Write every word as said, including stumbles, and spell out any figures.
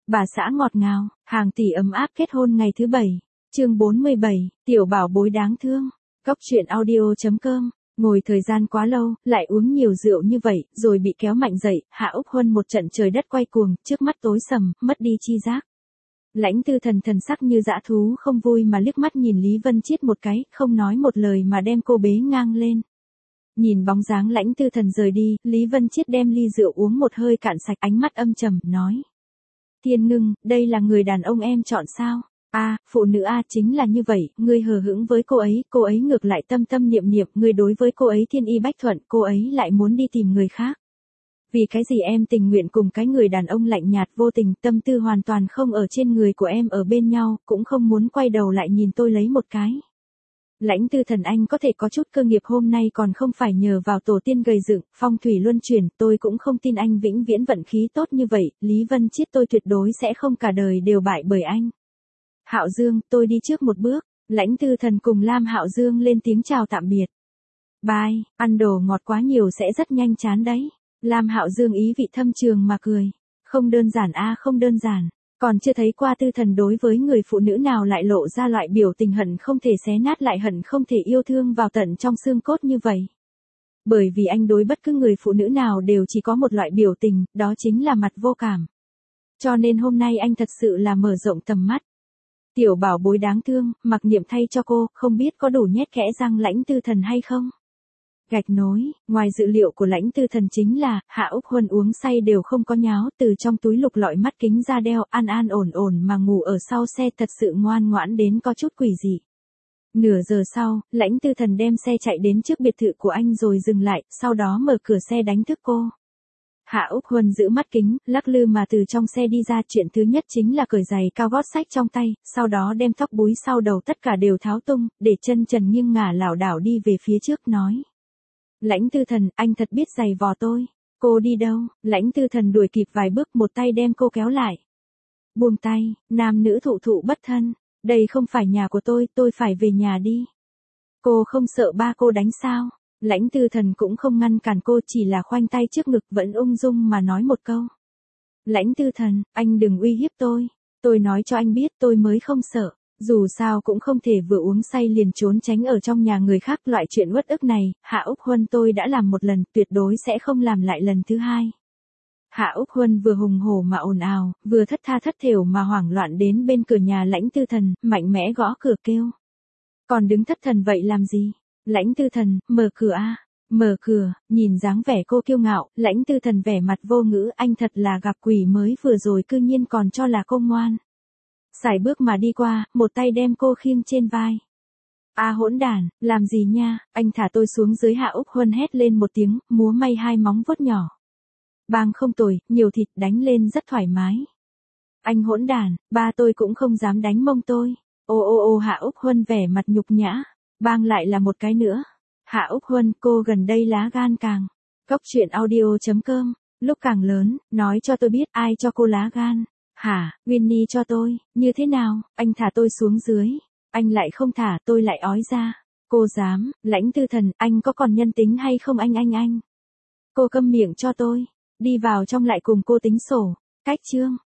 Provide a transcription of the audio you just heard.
Bà xã ngọt ngào, hàng tỷ ấm áp kết hôn ngày thứ bảy. Chương bốn mươi bảy, tiểu bảo bối đáng thương. Cốc truyện audio.com. Ngồi thời gian quá lâu, lại uống nhiều rượu như vậy, rồi bị kéo mạnh dậy, Hạ Úc Huân một trận trời đất quay cuồng, trước mắt tối sầm, mất đi chi giác. Lãnh Tư Thần thần sắc như dã thú không vui mà liếc mắt nhìn Lý Vân Chiết một cái, không nói một lời mà đem cô bế ngang lên. Nhìn bóng dáng Lãnh Tư Thần rời đi, Lý Vân Chiết đem ly rượu uống một hơi cạn sạch, ánh mắt âm trầm, nói. Thiên Ngưng, đây là người đàn ông em chọn sao? A, à, phụ nữ A chính là như vậy, ngươi hờ hững với cô ấy, cô ấy ngược lại tâm tâm niệm niệm, ngươi đối với cô ấy thiên y bách thuận, cô ấy lại muốn đi tìm người khác. Vì cái gì em tình nguyện cùng cái người đàn ông lạnh nhạt vô tình, tâm tư hoàn toàn không ở trên người của em ở bên nhau, cũng không muốn quay đầu lại nhìn tôi lấy một cái. Lãnh Tư Thần anh có thể có chút cơ nghiệp hôm nay còn không phải nhờ vào tổ tiên gầy dựng, phong thủy luân chuyển, tôi cũng không tin anh vĩnh viễn vận khí tốt như vậy, Lý Vân Chiết tôi tuyệt đối sẽ không cả đời đều bại bởi anh. Hạo Dương, tôi đi trước một bước. Lãnh Tư Thần cùng Lam Hạo Dương lên tiếng chào tạm biệt. Bye, ăn đồ ngọt quá nhiều sẽ rất nhanh chán đấy. Lam Hạo Dương ý vị thâm trường mà cười. Không đơn giản a, không đơn giản. Còn chưa thấy qua Tư Thần đối với người phụ nữ nào lại lộ ra loại biểu tình hận không thể xé nát lại hận không thể yêu thương vào tận trong xương cốt như vậy. Bởi vì anh đối bất cứ người phụ nữ nào đều chỉ có một loại biểu tình, đó chính là mặt vô cảm. Cho nên hôm nay anh thật sự là mở rộng tầm mắt. Tiểu bảo bối đáng thương, mặc niệm thay cho cô, không biết có đủ nhét kẽ răng Lãnh Tư Thần hay không? Gạch nối, ngoài dự liệu của Lãnh Tư Thần chính là, Hạ Úc Huân uống say đều không có nháo, từ trong túi lục lọi mắt kính ra đeo, an an ổn ổn mà ngủ ở sau xe thật sự ngoan ngoãn đến có chút quỷ dị. Nửa giờ sau, Lãnh Tư Thần đem xe chạy đến trước biệt thự của anh rồi dừng lại, sau đó mở cửa xe đánh thức cô. Hạ Úc Huân giữ mắt kính, lắc lư mà từ trong xe đi ra, chuyện thứ nhất chính là cởi giày cao gót xách trong tay, sau đó đem tóc búi sau đầu tất cả đều tháo tung, để chân trần nghiêng ngả lảo đảo đi về phía trước nói. Lãnh Tư Thần, anh thật biết giày vò tôi. Cô đi đâu? Lãnh Tư Thần đuổi kịp vài bước, một tay đem cô kéo lại. Buông tay, nam nữ thụ thụ bất thân, đây không phải nhà của tôi, tôi phải về nhà đi. Cô không sợ ba cô đánh sao? Lãnh Tư Thần cũng không ngăn cản cô, chỉ là khoanh tay trước ngực vẫn ung dung mà nói một câu. Lãnh Tư Thần, anh đừng uy hiếp tôi. Tôi nói cho anh biết tôi mới không sợ. Dù sao cũng không thể vừa uống say liền trốn tránh ở trong nhà người khác, loại chuyện uất ức này, Hạ Úc Huân tôi đã làm một lần, tuyệt đối sẽ không làm lại lần thứ hai. Hạ Úc Huân vừa hùng hổ mà ồn ào, vừa thất tha thất thểu mà hoảng loạn đến bên cửa nhà Lãnh Tư Thần, mạnh mẽ gõ cửa kêu. Còn đứng thất thần vậy làm gì? Lãnh Tư Thần, mở cửa a, mở cửa. Nhìn dáng vẻ cô kiêu ngạo, Lãnh Tư Thần vẻ mặt vô ngữ, anh thật là gặp quỷ mới vừa rồi cư nhiên còn cho là cô ngoan. Sải bước mà đi qua, một tay đem cô khiêng trên vai. A hỗn đản, làm gì nha, anh thả tôi xuống dưới. Hạ Úc Huân hét lên một tiếng, múa may hai móng vuốt nhỏ. Bang không tồi, nhiều thịt, đánh lên rất thoải mái. Anh hỗn đản, ba tôi cũng không dám đánh mông tôi. Ô ô ô Hạ Úc Huân vẻ mặt nhục nhã. Bang lại là một cái nữa. Hạ Úc Huân, cô gần đây lá gan càng. Cốc truyện audio.com. Lúc càng lớn, nói cho tôi biết ai cho cô lá gan. Hả, Winnie cho tôi, như thế nào, anh thả tôi xuống dưới. Anh lại không thả, tôi lại ói ra. Cô dám, Lãnh Tư Thần, anh có còn nhân tính hay không anh anh anh. Cô câm miệng cho tôi. Đi vào trong lại cùng cô tính sổ. Cách chương.